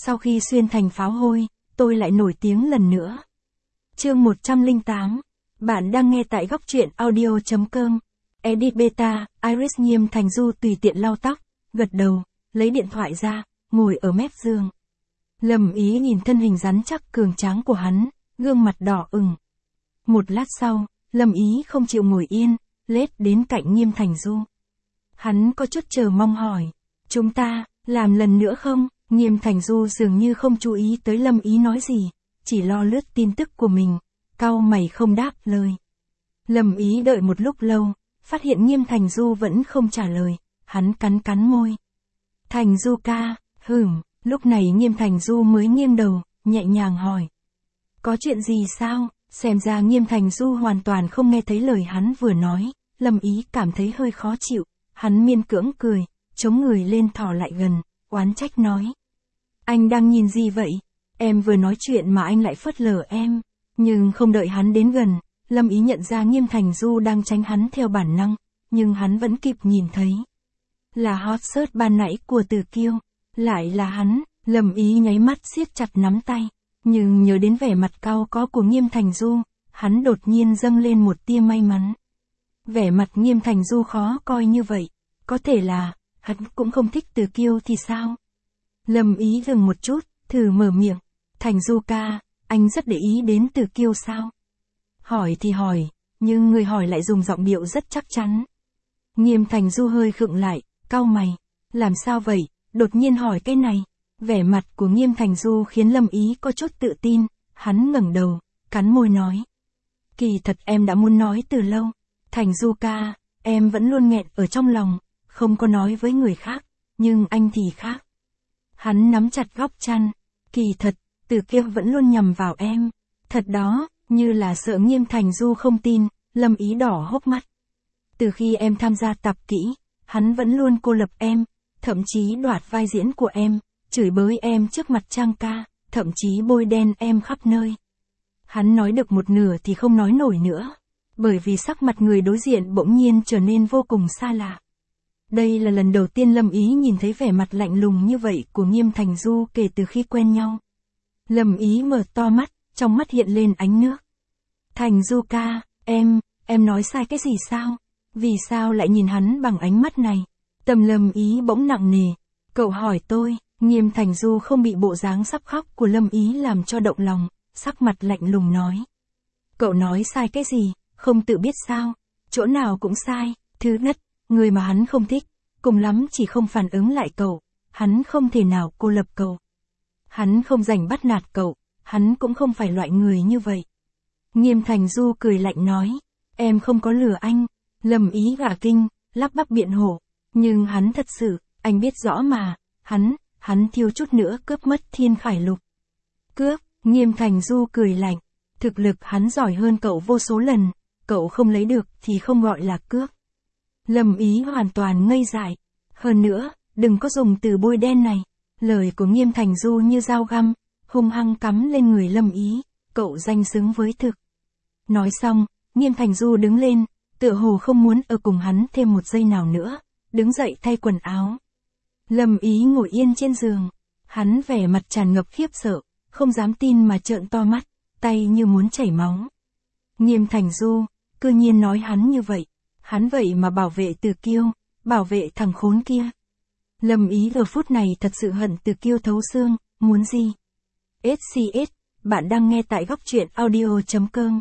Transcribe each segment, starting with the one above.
Sau khi xuyên thành pháo hôi, tôi lại nổi tiếng lần nữa. Chương 108. Bạn đang nghe tại góc truyện audio.com. Edit beta, Iris Nghiêm Thành Du tùy tiện lau tóc, gật đầu, lấy điện thoại ra, ngồi ở mép giường. Lâm Ý nhìn thân hình rắn chắc cường tráng của hắn, gương mặt đỏ ửng. Một lát sau, Lâm Ý không chịu ngồi yên, lết đến cạnh Nghiêm Thành Du. Hắn có chút chờ mong hỏi, chúng ta, làm lần nữa không? Nghiêm Thành Du dường như không chú ý tới Lâm Ý nói gì, chỉ lo lướt tin tức của mình, cau mày không đáp lời. Lâm Ý đợi một lúc lâu, phát hiện Nghiêm Thành Du vẫn không trả lời, hắn cắn môi. Thành Du ca, lúc này Nghiêm Thành Du mới nghiêng đầu, nhẹ nhàng hỏi. Có chuyện gì sao? Xem ra Nghiêm Thành Du hoàn toàn không nghe thấy lời hắn vừa nói, Lâm Ý cảm thấy hơi khó chịu, hắn miên cưỡng cười, chống người lên thò lại gần, oán trách nói. Anh đang nhìn gì vậy? Em vừa nói chuyện mà anh lại phớt lờ em. Nhưng không đợi hắn đến gần, Lâm Ý nhận ra Nghiêm Thành Du đang tránh hắn theo bản năng, nhưng hắn vẫn kịp nhìn thấy. Là hot search ban nãy của Từ Kiêu, lại là hắn, Lâm Ý nháy mắt siết chặt nắm tay, nhưng nhớ đến vẻ mặt cau có của Nghiêm Thành Du, hắn đột nhiên dâng lên một tia may mắn. Vẻ mặt Nghiêm Thành Du khó coi như vậy, có thể là, hắn cũng không thích Từ Kiêu thì sao? Lâm Ý dừng một chút, thử mở miệng, Thành Du ca, anh rất để ý đến Từ Kiêu sao? Hỏi thì hỏi, nhưng người hỏi lại dùng giọng điệu rất chắc chắn. Nghiêm Thành Du hơi khựng lại, cau mày, làm sao vậy, đột nhiên hỏi cái này. Vẻ mặt của Nghiêm Thành Du khiến Lâm Ý có chút tự tin, hắn ngẩng đầu, cắn môi nói. Kỳ thật em đã muốn nói từ lâu, Thành Du ca, em vẫn luôn nghẹn ở trong lòng, không có nói với người khác, nhưng anh thì khác. Hắn nắm chặt góc chăn, kỳ thật, Từ Kiêu vẫn luôn nhầm vào em, thật đó, như là sợ Nghiêm Thành Du không tin, Lâm Ý đỏ hốc mắt. Từ khi em tham gia tập kỹ, hắn vẫn luôn cô lập em, thậm chí đoạt vai diễn của em, chửi bới em trước mặt Trang ca, thậm chí bôi đen em khắp nơi. Hắn nói được một nửa thì không nói nổi nữa, bởi vì sắc mặt người đối diện bỗng nhiên trở nên vô cùng xa lạ. Đây là lần đầu tiên Lâm Ý nhìn thấy vẻ mặt lạnh lùng như vậy của Nghiêm Thành Du kể từ khi quen nhau. Lâm Ý mở to mắt, trong mắt hiện lên ánh nước. Thành Du ca, em nói sai cái gì sao? Vì sao lại nhìn hắn bằng ánh mắt này? Tâm Lâm Ý bỗng nặng nề. Cậu hỏi tôi, Nghiêm Thành Du không bị bộ dáng sắp khóc của Lâm Ý làm cho động lòng, sắc mặt lạnh lùng nói. Cậu nói sai cái gì, không tự biết sao? Chỗ nào cũng sai. Thứ nhất, người mà hắn không thích, cùng lắm chỉ không phản ứng lại cậu, hắn không thể nào cô lập cậu. Hắn không rảnh bắt nạt cậu, hắn cũng không phải loại người như vậy. Nghiêm Thành Du cười lạnh nói, em không có lừa anh. Lâm Ý gả kinh, lắp bắp biện hộ, nhưng hắn thật sự, anh biết rõ mà, hắn thiếu chút nữa cướp mất Thiên Khải Lục. Cướp, Nghiêm Thành Du cười lạnh, thực lực hắn giỏi hơn cậu vô số lần, cậu không lấy được thì không gọi là cướp. Lâm Ý hoàn toàn ngây dại, hơn nữa, đừng có dùng từ bôi đen này, lời của Nghiêm Thành Du như dao găm, hung hăng cắm lên người Lâm Ý, cậu danh xứng với thực. Nói xong, Nghiêm Thành Du đứng lên, tựa hồ không muốn ở cùng hắn thêm một giây nào nữa, đứng dậy thay quần áo. Lâm Ý ngồi yên trên giường, hắn vẻ mặt tràn ngập khiếp sợ, không dám tin mà trợn to mắt, tay như muốn chảy máu. Nghiêm Thành Du, cư nhiên nói hắn như vậy, hắn vậy mà bảo vệ Từ Kiêu, bảo vệ thằng khốn kia. Lâm Ý giờ phút này thật sự hận Từ Kiêu thấu xương, muốn gì? SCS, bạn đang nghe tại góc truyện audio.com.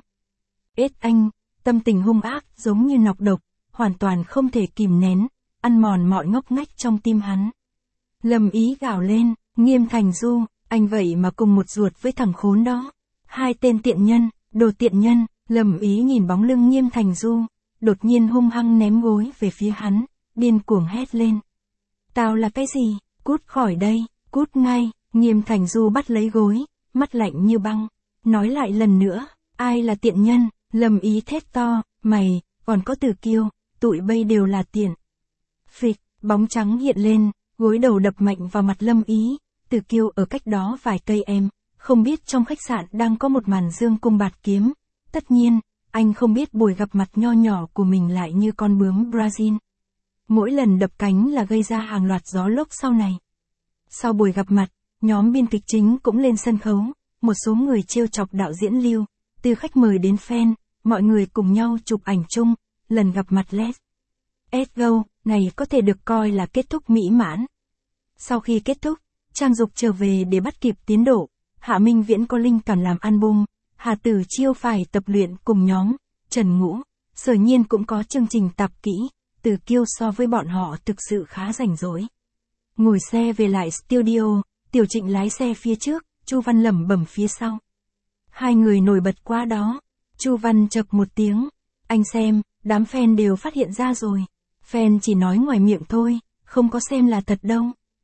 Anh, tâm tình hung ác giống như nọc độc, hoàn toàn không thể kìm nén, ăn mòn mọi ngóc ngách trong tim hắn. Lâm Ý gào lên, Nghiêm Thành Du, anh vậy mà cùng một ruột với thằng khốn đó. Hai tên tiện nhân, đồ tiện nhân. Lâm Ý nhìn bóng lưng Nghiêm Thành Du, đột nhiên hung hăng ném gối về phía hắn, điên cuồng hét lên. Tao là cái gì? Cút khỏi đây, cút ngay. Nghiêm Thành Du bắt lấy gối, mắt lạnh như băng, nói lại lần nữa, ai là tiện nhân? Lâm Ý thét to, mày, còn có Từ Kiêu, tụi bây đều là tiện. Phịch, bóng trắng hiện lên, gối đầu đập mạnh vào mặt Lâm Ý, Từ Kiêu ở cách đó vài cây em, không biết trong khách sạn đang có một màn dương cung bạt kiếm. Tất nhiên, anh không biết buổi gặp mặt nho nhỏ của mình lại như con bướm Brazil. Mỗi lần đập cánh là gây ra hàng loạt gió lốc sau này. Sau buổi gặp mặt, nhóm biên kịch chính cũng lên sân khấu, một số người trêu chọc đạo diễn Lưu, từ khách mời đến fan, mọi người cùng nhau chụp ảnh chung, lần gặp mặt Let's Go này có thể được coi là kết thúc mỹ mãn. Sau khi kết thúc, Trang Dục trở về để bắt kịp tiến độ, Hạ Minh Viễn có linh cảm làm album, Hà Tử Chiêu phải tập luyện cùng nhóm, Trần Ngũ, Sở Nhiên cũng có chương trình tập kỹ, Từ Kiêu so với bọn họ thực sự khá rảnh rỗi. Ngồi xe về lại studio, Tiểu Trịnh lái xe phía trước, Chu Văn lẩm bẩm phía sau. Hai người nổi bật quá đó. Chu Văn chậc một tiếng, anh xem, đám fan đều phát hiện ra rồi. Fan chỉ nói ngoài miệng thôi, không có xem là thật đâu.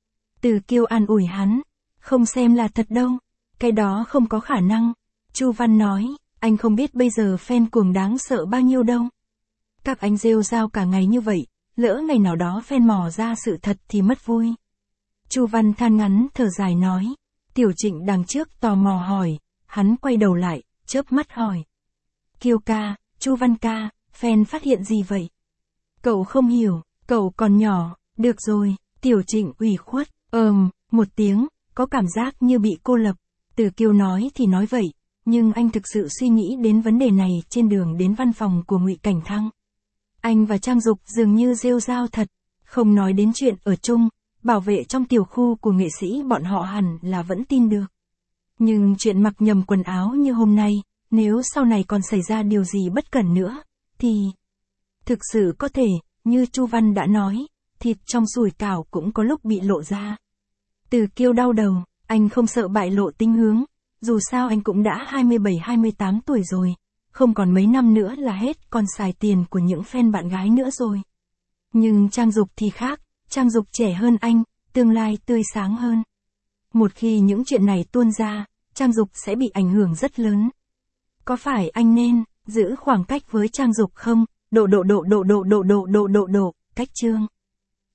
Từ Kiêu an ủi hắn, không xem là thật đâu, cái đó không có khả năng. Chu Văn nói, anh không biết bây giờ fan cuồng đáng sợ bao nhiêu đâu. Các anh rêu rao cả ngày như vậy, lỡ ngày nào đó fan mò ra sự thật thì mất vui. Chu Văn than ngắn thở dài nói. Tiểu Trịnh đằng trước tò mò hỏi, hắn quay đầu lại, chớp mắt hỏi. Kiêu ca, Chu Văn ca, fan phát hiện gì vậy? Cậu không hiểu, cậu còn nhỏ, được rồi, Tiểu Trịnh ủy khuất, một tiếng, có cảm giác như bị cô lập. Từ Kiêu nói thì nói vậy, nhưng anh thực sự suy nghĩ đến vấn đề này trên đường đến văn phòng của Ngụy Cảnh Thăng. Anh và Trang Dục dường như rêu rao thật, không nói đến chuyện ở chung, bảo vệ trong tiểu khu của nghệ sĩ bọn họ hẳn là vẫn tin được. Nhưng chuyện mặc nhầm quần áo như hôm nay, nếu sau này còn xảy ra điều gì bất cẩn nữa, thì... Thực sự có thể, như Chu Văn đã nói, thịt trong sủi cảo cũng có lúc bị lộ ra. Từ Kiêu đau đầu, anh không sợ bại lộ tính hướng, dù sao anh cũng đã 27-28 tuổi rồi, không còn mấy năm nữa là hết còn xài tiền của những fan bạn gái nữa rồi. Nhưng Trang Dục thì khác, Trang Dục trẻ hơn anh, tương lai tươi sáng hơn. Một khi những chuyện này tuôn ra, Trang Dục sẽ bị ảnh hưởng rất lớn. Có phải anh nên giữ khoảng cách với Trang Dục không? Cách chương